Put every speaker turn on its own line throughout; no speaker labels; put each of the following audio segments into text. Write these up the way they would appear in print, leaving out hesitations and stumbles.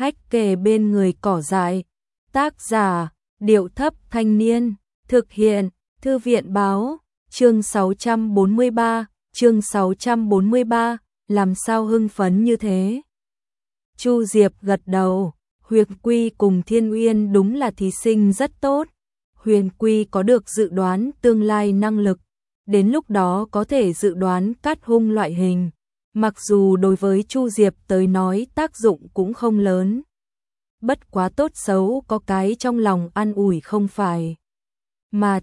hách kề bên người cỏ dại. Tác giả, Điệu Thấp Thanh Niên. Thực hiện, Thư viện Báo. Chương 643, làm sao hưng phấn như thế? Chu Diệp gật đầu, Huyền Quy cùng Thiên Uyên đúng là thí sinh rất tốt. Huyền Quy có được dự đoán tương lai năng lực, đến lúc đó có thể dự đoán cát hung loại hình. Mặc dù đối với Chu Diệp tới nói tác dụng cũng không lớn. Bất quá tốt xấu có cái trong lòng an ủi không phải. Mà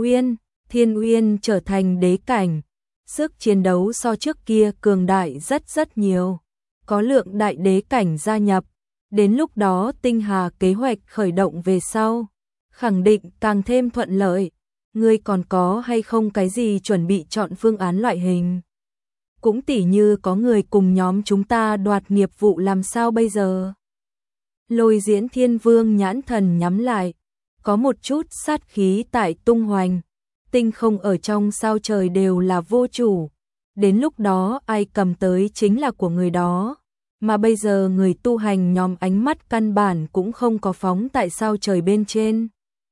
Thiên Uyên trở thành đế cảnh, sức chiến đấu so trước kia cường đại rất nhiều. Có lượng đại đế cảnh gia nhập, đến lúc đó tinh hà kế hoạch khởi động về sau, khẳng định càng thêm thuận lợi. Ngươi còn có hay không cái gì chuẩn bị chọn phương án loại hình? Cũng tỉ như có người cùng nhóm chúng ta đoạt nghiệp vụ làm sao bây giờ? Lôi Diễn Thiên Vương nhãn thần nhắm lại, có một chút sát khí tại tung hoành. Tinh không ở trong sao trời đều là vô chủ, đến lúc đó ai cầm tới chính là của người đó. Mà bây giờ người tu hành nhóm ánh mắt căn bản cũng không có phóng tại sao trời bên trên,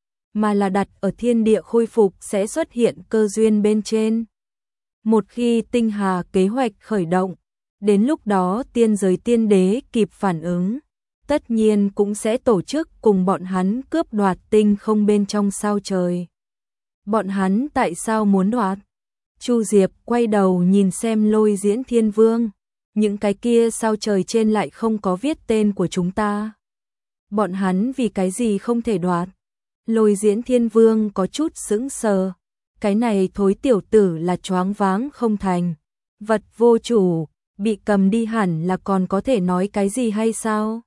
mà là đặt ở thiên địa khôi phục sẽ xuất hiện cơ duyên bên trên. Một khi tinh hà kế hoạch khởi động, đến lúc đó tiên giới tiên đế kịp phản ứng, tất nhiên cũng sẽ tổ chức cùng bọn hắn cướp đoạt tinh không bên trong sao trời. Bọn hắn tại sao muốn đoạt? Chu Diệp quay đầu nhìn xem Lôi Diễn Thiên Vương, những cái kia sao trời trên lại không có viết tên của chúng ta. Bọn hắn vì cái gì không thể đoạt? Lôi Diễn Thiên Vương có chút sững sờ, cái này thối tiểu tử là choáng váng không thành. Vật vô chủ, bị cầm đi hẳn là còn có thể nói cái gì hay sao?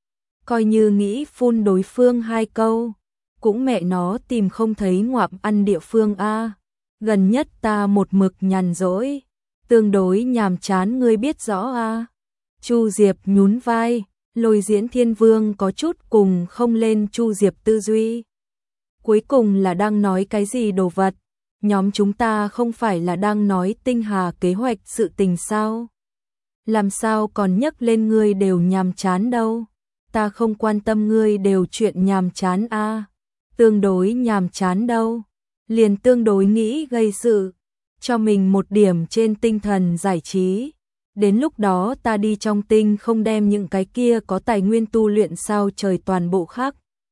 Coi như nghĩ phun đối phương hai câu, cũng mẹ nó tìm không thấy ngoạm ăn địa phương a. Gần nhất ta một mực nhàn rỗi, tương đối nhàm chán ngươi biết rõ a. Chu Diệp nhún vai, Lôi Diễn Thiên Vương có chút cùng không lên Chu Diệp tư duy. Cuối cùng là đang nói cái gì đồ vật? Nhóm chúng ta không phải là đang nói tinh hà kế hoạch sự tình sao? Làm sao còn nhắc lên ngươi đều nhàm chán đâu? Ta không quan tâm ngươi đều chuyện nhàm chán a. Tương đối nhàm chán đâu, liền tương đối nghĩ gây sự, cho mình một điểm trên tinh thần giải trí. Đến lúc đó ta đi trong tinh không đem những cái kia có tài nguyên tu luyện sao trời toàn bộ khác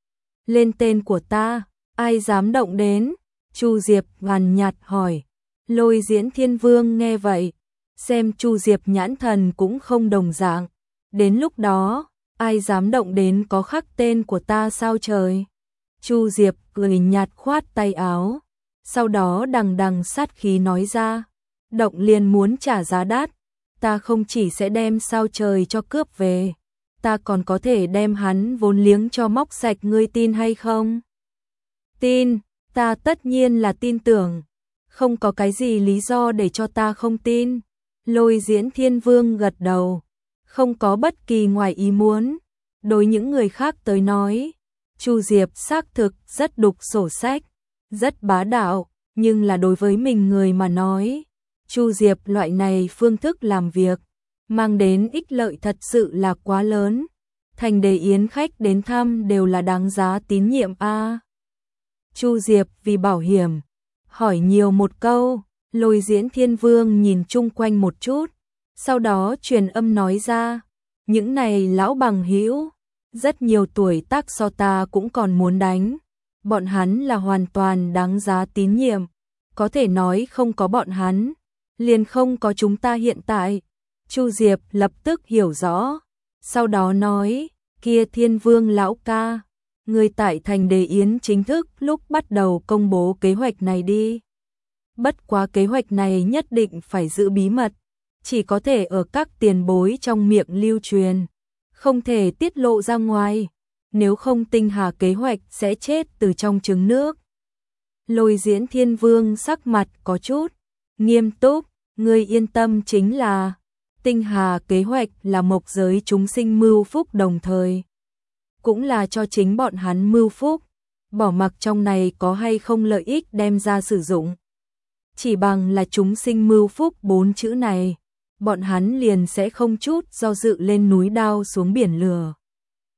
lên tên của ta, ai dám động đến? Chu Diệp nhàn nhạt hỏi. Lôi Diễn Thiên Vương nghe vậy, xem Chu Diệp nhãn thần cũng không đồng dạng. Đến lúc đó, ai dám động đến có khắc tên của ta sao trời? Chu Diệp cười nhạt khoát tay áo, sau đó đằng đằng sát khí nói ra, động liền muốn trả giá đắt, ta không chỉ sẽ đem sao trời cho cướp về, ta còn có thể đem hắn vốn liếng cho móc sạch, ngươi tin hay không? Tin, ta tất nhiên là tin tưởng, không có cái gì lý do để cho ta không tin. Lôi Diễn Thiên Vương gật đầu, không có bất kỳ ngoài ý muốn. Đối những người khác tới nói, Chu Diệp xác thực rất đục sổ sách, rất bá đạo, nhưng là đối với mình người mà nói, Chu Diệp loại này phương thức làm việc, mang đến ích lợi thật sự là quá lớn. Thành Đề Yến khách đến thăm đều là đáng giá tín nhiệm a. Chu Diệp vì bảo hiểm, hỏi nhiều một câu. Lôi Diễn Thiên Vương nhìn chung quanh một chút, sau đó truyền âm nói ra, những này lão bằng hữu, rất nhiều tuổi tác so ta cũng còn muốn đánh. Bọn hắn là hoàn toàn đáng giá tín nhiệm, có thể nói không có bọn hắn, liền không có chúng ta hiện tại. Chu Diệp lập tức hiểu rõ, sau đó nói, kia Thiên Vương lão ca, người tại Thành Đề Yến chính thức lúc bắt đầu công bố kế hoạch này đi. Bất quá kế hoạch này nhất định phải giữ bí mật, chỉ có thể ở các tiền bối trong miệng lưu truyền, không thể tiết lộ ra ngoài, nếu không tinh hà kế hoạch sẽ chết từ trong trứng nước. Lôi Diễn Thiên Vương sắc mặt có chút nghiêm túc, ngươi yên tâm, chính là tinh hà kế hoạch là mộc giới chúng sinh mưu phúc, đồng thời cũng là cho chính bọn hắn mưu phúc, bỏ mặc trong này có hay không lợi ích đem ra sử dụng. Chỉ bằng là chúng sinh mưu phúc 4 chữ này, bọn hắn liền sẽ không chút do dự lên núi đao xuống biển lửa.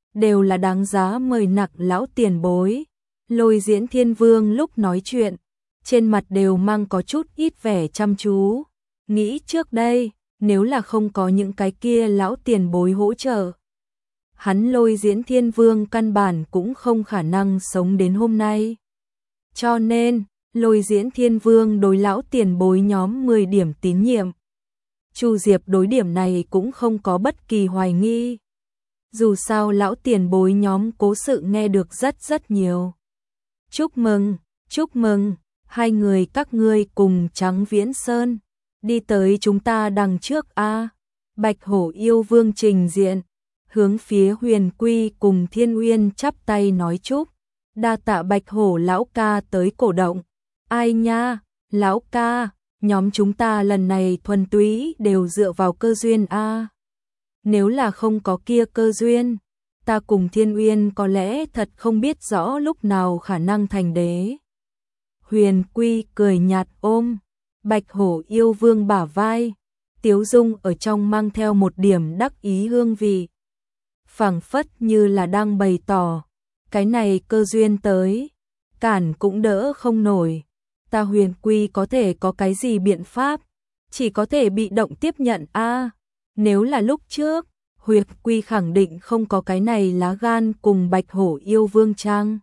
đều là đáng giá mời nặc lão tiền bối. Lôi Diễn Thiên Vương lúc nói chuyện, trên mặt đều mang có chút ít vẻ chăm chú. Nghĩ trước đây, nếu là không có những cái kia lão tiền bối hỗ trợ, hắn Lôi Diễn Thiên Vương căn bản cũng không khả năng sống đến hôm nay. Cho nên, Lôi Diễn Thiên Vương đối lão tiền bối nhóm 10 điểm tín nhiệm. Chu Diệp đối điểm này cũng không có bất kỳ hoài nghi. Dù sao lão tiền bối nhóm cố sự nghe được rất nhiều. Chúc mừng, hai người các ngươi cùng Trắng Viễn Sơn. Đi tới chúng ta đằng trước a. Bạch Hổ Yêu Vương trình diện, hướng phía Huyền Quy cùng Thiên Uyên chắp tay nói chúc. Đa tạ Bạch Hổ lão ca tới cổ động. Ai nha, lão ca, nhóm chúng ta lần này thuần túy đều dựa vào cơ duyên a. Nếu là không có kia cơ duyên, ta cùng Thiên Uyên có lẽ thật không biết rõ lúc nào khả năng thành đế. Huyền Quy cười nhạt ôm Bạch Hổ Yêu Vương bả vai, tiếu dung ở trong mang theo một điểm đắc ý hương vị. Phảng phất như là đang bày tỏ, cái này cơ duyên tới, cản cũng đỡ không nổi. Ta Huyền Quy có thể có cái gì biện pháp, chỉ có thể bị động tiếp nhận a. Nếu là lúc trước, Huyền Quy khẳng định không có cái này lá gan cùng Bạch Hổ Yêu Vương trang.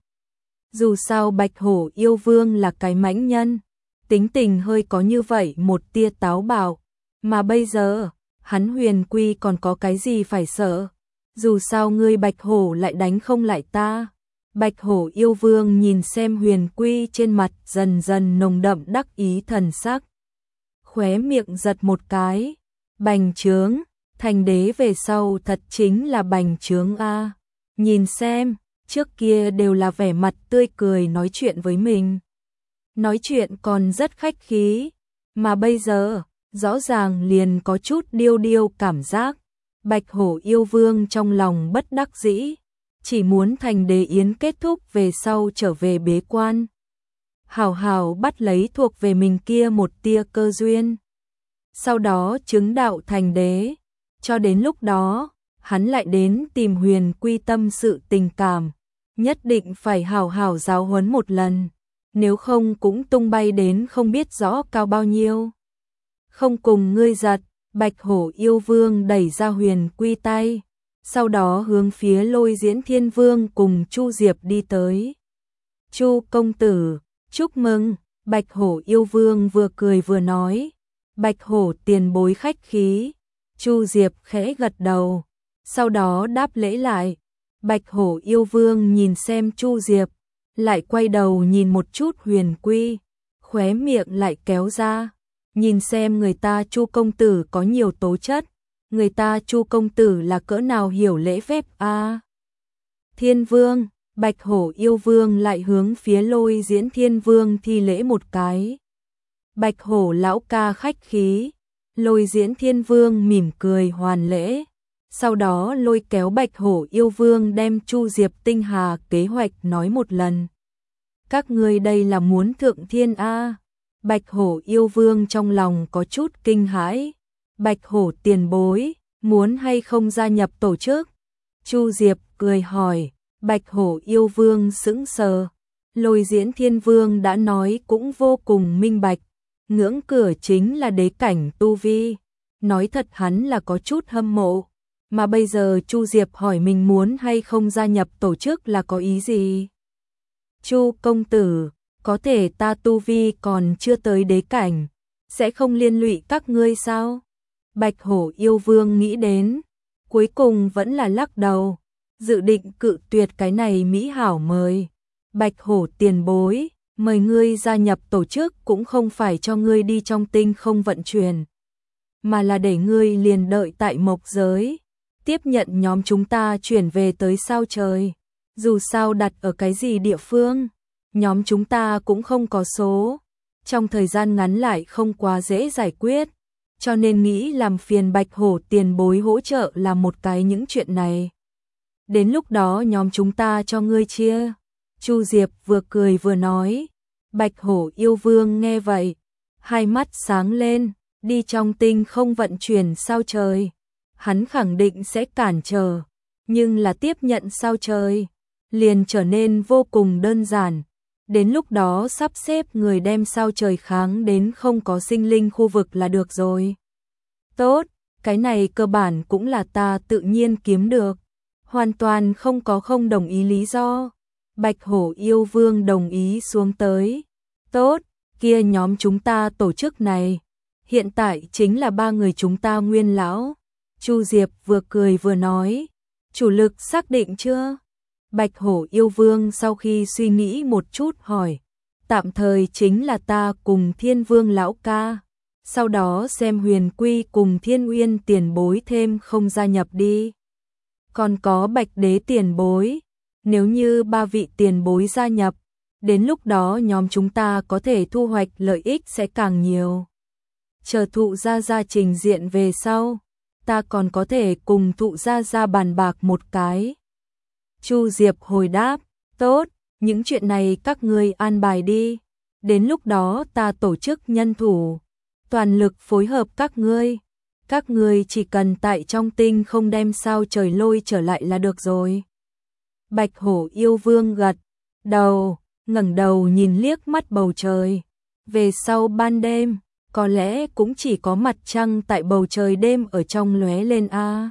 Dù sao Bạch Hổ Yêu Vương là cái mãnh nhân, tính tình hơi có như vậy một tia táo bạo, mà bây giờ, hắn Huyền Quy còn có cái gì phải sợ? Dù sao ngươi Bạch Hổ lại đánh không lại ta. Bạch Hổ Yêu Vương nhìn xem Huyền Quy trên mặt dần dần nồng đậm đắc ý thần sắc. Khóe miệng giật một cái, bành trướng, thành đế về sau thật chính là bành trướng a. Nhìn xem, trước kia đều là vẻ mặt tươi cười nói chuyện với mình. Nói chuyện còn rất khách khí, mà bây giờ, rõ ràng liền có chút điêu cảm giác. Bạch Hổ Yêu Vương trong lòng bất đắc dĩ, chỉ muốn thành đế yến kết thúc về sau trở về bế quan. Hảo hảo bắt lấy thuộc về mình kia một tia cơ duyên. Sau đó chứng đạo thành đế, cho đến lúc đó, hắn lại đến tìm Huyền Quy tâm sự tình cảm, nhất định phải hảo hảo giáo huấn một lần, nếu không cũng tung bay đến không biết rõ cao bao nhiêu. Không cùng ngươi giật, Bạch Hổ Yêu Vương đẩy ra Huyền Quy tay, sau đó hướng phía Lôi Diễn Thiên Vương cùng Chu Diệp đi tới. Chu công tử, chúc mừng, Bạch Hổ Yêu Vương vừa cười vừa nói. Bạch Hổ tiền bối khách khí. Chu Diệp khẽ gật đầu, sau đó đáp lễ lại. Bạch Hổ Yêu Vương nhìn xem Chu Diệp, lại quay đầu nhìn một chút Huyền Quy, khóe miệng lại kéo ra, nhìn xem người ta Chu công tử có nhiều tố chất, người ta Chu công tử là cỡ nào hiểu lễ phép a. Thiên Vương, Bạch Hổ Yêu Vương lại hướng phía Lôi Diễn Thiên Vương thi lễ một cái. Bạch Hổ lão ca khách khí. Lôi Diễn Thiên Vương mỉm cười hoàn lễ, sau đó lôi kéo Bạch Hổ Yêu Vương đem Chu Diệp tinh hà kế hoạch nói một lần. Các ngươi đây là muốn thượng thiên a? Bạch Hổ Yêu Vương trong lòng có chút kinh hãi. Bạch Hổ tiền bối, muốn hay không gia nhập tổ chức? Chu Diệp cười hỏi. Bạch Hổ Yêu Vương sững sờ. Lôi Diễn Thiên Vương đã nói cũng vô cùng minh bạch, ngưỡng cửa chính là đế cảnh tu vi. Nói thật hắn là có chút hâm mộ, mà bây giờ Chu Diệp hỏi mình muốn hay không gia nhập tổ chức là có ý gì? Chu công tử, có thể ta tu vi còn chưa tới đế cảnh, sẽ không liên lụy các ngươi sao? Bạch Hổ Yêu Vương nghĩ đến, cuối cùng vẫn là lắc đầu, dự định cự tuyệt cái này mỹ hảo mời. Bạch Hổ tiền bối, mời ngươi gia nhập tổ chức cũng không phải cho ngươi đi trong tinh không vận chuyển, mà là để ngươi liền đợi tại mộc giới, tiếp nhận nhóm chúng ta chuyển về tới sao trời. Dù sao đặt ở cái gì địa phương, nhóm chúng ta cũng không có số, trong thời gian ngắn lại không quá dễ giải quyết, cho nên nghĩ làm phiền Bạch Hổ tiền bối hỗ trợ làm một cái những chuyện này. Đến lúc đó nhóm chúng ta cho ngươi chia. Chu Diệp vừa cười vừa nói. Bạch Hổ Yêu Vương nghe vậy, hai mắt sáng lên, đi trong tinh không vận chuyển sao trời. Hắn khẳng định sẽ cản trở, nhưng là tiếp nhận sao trời, liền trở nên vô cùng đơn giản. Đến lúc đó sắp xếp người đem sao trời kháng đến không có sinh linh khu vực là được rồi. Tốt, cái này cơ bản cũng là ta tự nhiên kiếm được. Hoàn toàn không có không đồng ý lý do. Bạch Hổ yêu vương đồng ý xuống tới. Tốt, kia nhóm chúng ta tổ chức này. Hiện tại chính là 3 người chúng ta nguyên lão. Chu Diệp vừa cười vừa nói. Chủ lực xác định chưa? Bạch Hổ yêu vương sau khi suy nghĩ một chút hỏi. Tạm thời chính là ta cùng Thiên Vương lão ca. Sau đó xem Huyền Quy cùng Thiên Uyên tiền bối thêm không gia nhập đi. Còn có Bạch Đế tiền bối. Nếu như 3 vị tiền bối gia nhập, đến lúc đó nhóm chúng ta có thể thu hoạch lợi ích sẽ càng nhiều. Chờ Thụ Gia Gia trình diện về sau, ta còn có thể cùng Thụ Gia Gia bàn bạc một cái. Chu Diệp hồi đáp, tốt, những chuyện này các ngươi an bài đi. Đến lúc đó ta tổ chức nhân thủ, toàn lực phối hợp các ngươi. Các ngươi chỉ cần tại trong tinh không đem sao trời lôi trở lại là được rồi. Bạch Hổ yêu vương gật đầu, ngẩng đầu nhìn liếc mắt bầu trời. Về sau ban đêm, có lẽ cũng chỉ có mặt trăng tại bầu trời đêm ở trong lóe lên a.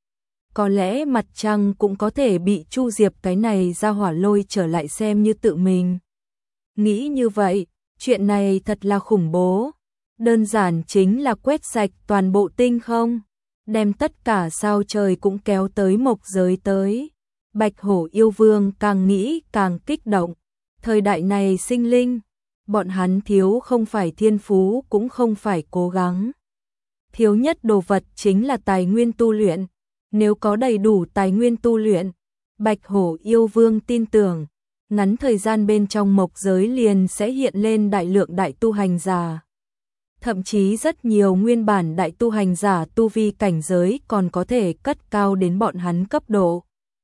Có lẽ mặt trăng cũng có thể bị Chu Diệp cái này ra hỏa lôi trở lại xem như tự mình. Nghĩ như vậy, chuyện này thật là khủng bố. Đơn giản chính là quét sạch toàn bộ tinh không, đem tất cả sao trời cũng kéo tới mộc giới tới. Bạch Hổ yêu vương càng nghĩ càng kích động. Thời đại này sinh linh, bọn hắn thiếu không phải thiên phú cũng không phải cố gắng. Thiếu nhất đồ vật chính là tài nguyên tu luyện. Nếu có đầy đủ tài nguyên tu luyện, Bạch Hổ yêu vương tin tưởng, ngắn thời gian bên trong mộc giới liền sẽ hiện lên đại lượng đại tu hành giả. Thậm chí rất nhiều nguyên bản đại tu hành giả tu vi cảnh giới còn có thể cất cao đến bọn hắn cấp độ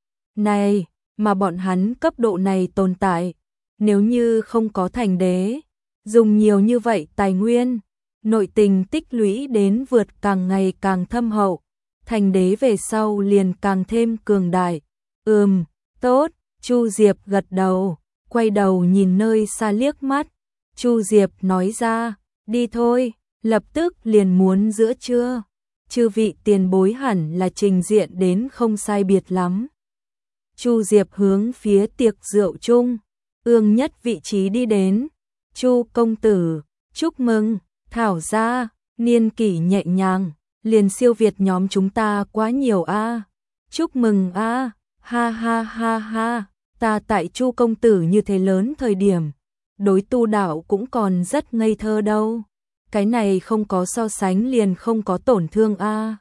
này, mà bọn hắn cấp độ này tồn tại, nếu như không có thành đế, dùng nhiều như vậy tài nguyên, nội tình tích lũy đến vượt càng ngày càng thâm hậu, thành đế về sau liền càng thêm cường đại. Tốt, Chu Diệp gật đầu, quay đầu nhìn nơi xa liếc mắt. Chu Diệp nói ra, đi thôi, lập tức liền muốn giữa trưa. Chư vị tiền bối hẳn là trình diện đến không sai biệt lắm. Chu Diệp hướng phía tiệc rượu chung, ương nhất vị trí đi đến. Chu công tử, chúc mừng, Thảo gia, niên kỷ nhẹ nhàng, liền siêu việt nhóm chúng ta quá nhiều a. Chúc mừng a, ha ha ha ha, ta tại Chu công tử như thế lớn thời điểm, đối tu đạo cũng còn rất ngây thơ đâu. Cái này không có so sánh liền không có tổn thương a.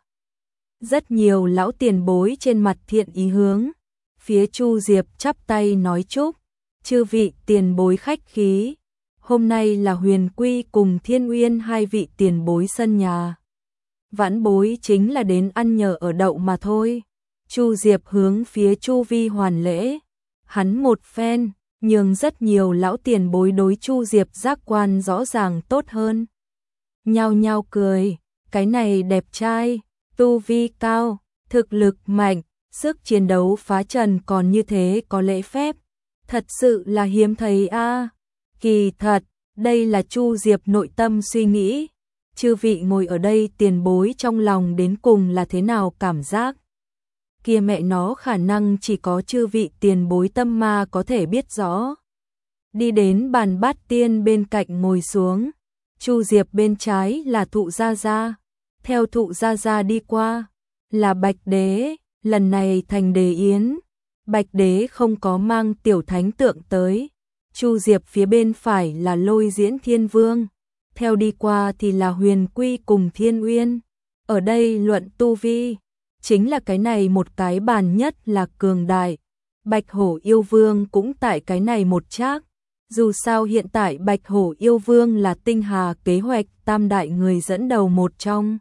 Rất nhiều lão tiền bối trên mặt thiện ý hướng phía Chu Diệp chắp tay nói chúc, chư vị tiền bối khách khí. Hôm nay là Huyền Quy cùng Thiên Uyên 2 vị tiền bối sân nhà. Vãn bối chính là đến ăn nhờ ở đậu mà thôi. Chu Diệp hướng phía Chu Vi hoàn lễ. Hắn một phen, nhường rất nhiều lão tiền bối đối Chu Diệp giác quan rõ ràng tốt hơn. Nhao nhao cười, cái này đẹp trai, tu vi cao, thực lực mạnh, sức chiến đấu phá trần còn như thế có lễ phép. Thật sự là hiếm thấy a. Kỳ thật, đây là Chu Diệp nội tâm suy nghĩ. Chư vị ngồi ở đây tiền bối trong lòng đến cùng là thế nào cảm giác? Kia mẹ nó khả năng chỉ có chư vị tiền bối tâm ma có thể biết rõ. Đi đến bàn bát tiên bên cạnh ngồi xuống. Chu Diệp bên trái là Thụ Gia Gia. Theo Thụ Gia Gia đi qua là Bạch Đế, lần này thành đế yến. Bạch Đế không có mang tiểu thánh tượng tới. Chu Diệp phía bên phải là Lôi Diễn Thiên Vương. Theo đi qua thì là Huyền Quy cùng Thiên Uyên. Ở đây luận tu vi, chính là cái này một cái bàn nhất là cường đại. Bạch Hổ yêu vương cũng tại cái này một trác. Dù sao hiện tại Bạch Hổ yêu vương là tinh hà kế hoạch tam đại người dẫn đầu một trong.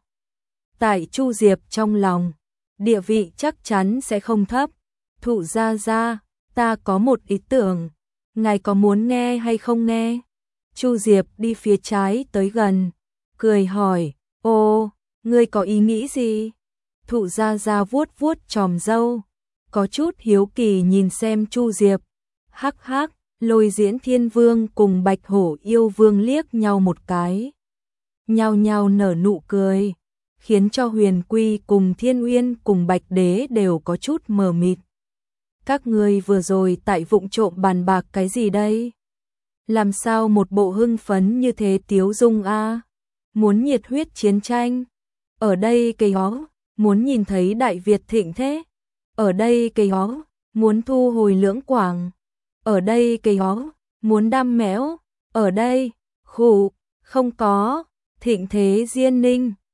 Tại Chu Diệp trong lòng, địa vị chắc chắn sẽ không thấp. Thụ Gia Gia, ta có một ý tưởng, ngài có muốn nghe hay không nghe? Chu Diệp đi phía trái tới gần, cười hỏi, ô, ngươi có ý nghĩ gì? Thụ Gia Gia vuốt vuốt chòm râu, có chút hiếu kỳ nhìn xem Chu Diệp. Hắc hắc, Lôi Diễn Thiên Vương cùng Bạch Hổ Yêu Vương liếc nhau một cái. Nhao nhao nở nụ cười, khiến cho Huyền Quy cùng Thiên Uyên cùng Bạch Đế đều có chút mờ mịt. Các ngươi vừa rồi tại vụng trộm bàn bạc cái gì đây? Làm sao một bộ hưng phấn như thế tiếu dung a? Muốn nhiệt huyết chiến tranh? Ở đây cây ó, muốn nhìn thấy Đại Việt thịnh thế? Ở đây cây ó, muốn thu hồi Lưỡng Quảng? Ở đây cây ó, muốn đam mẽo? Ở đây, khụ, không có, thịnh thế Diên Ninh.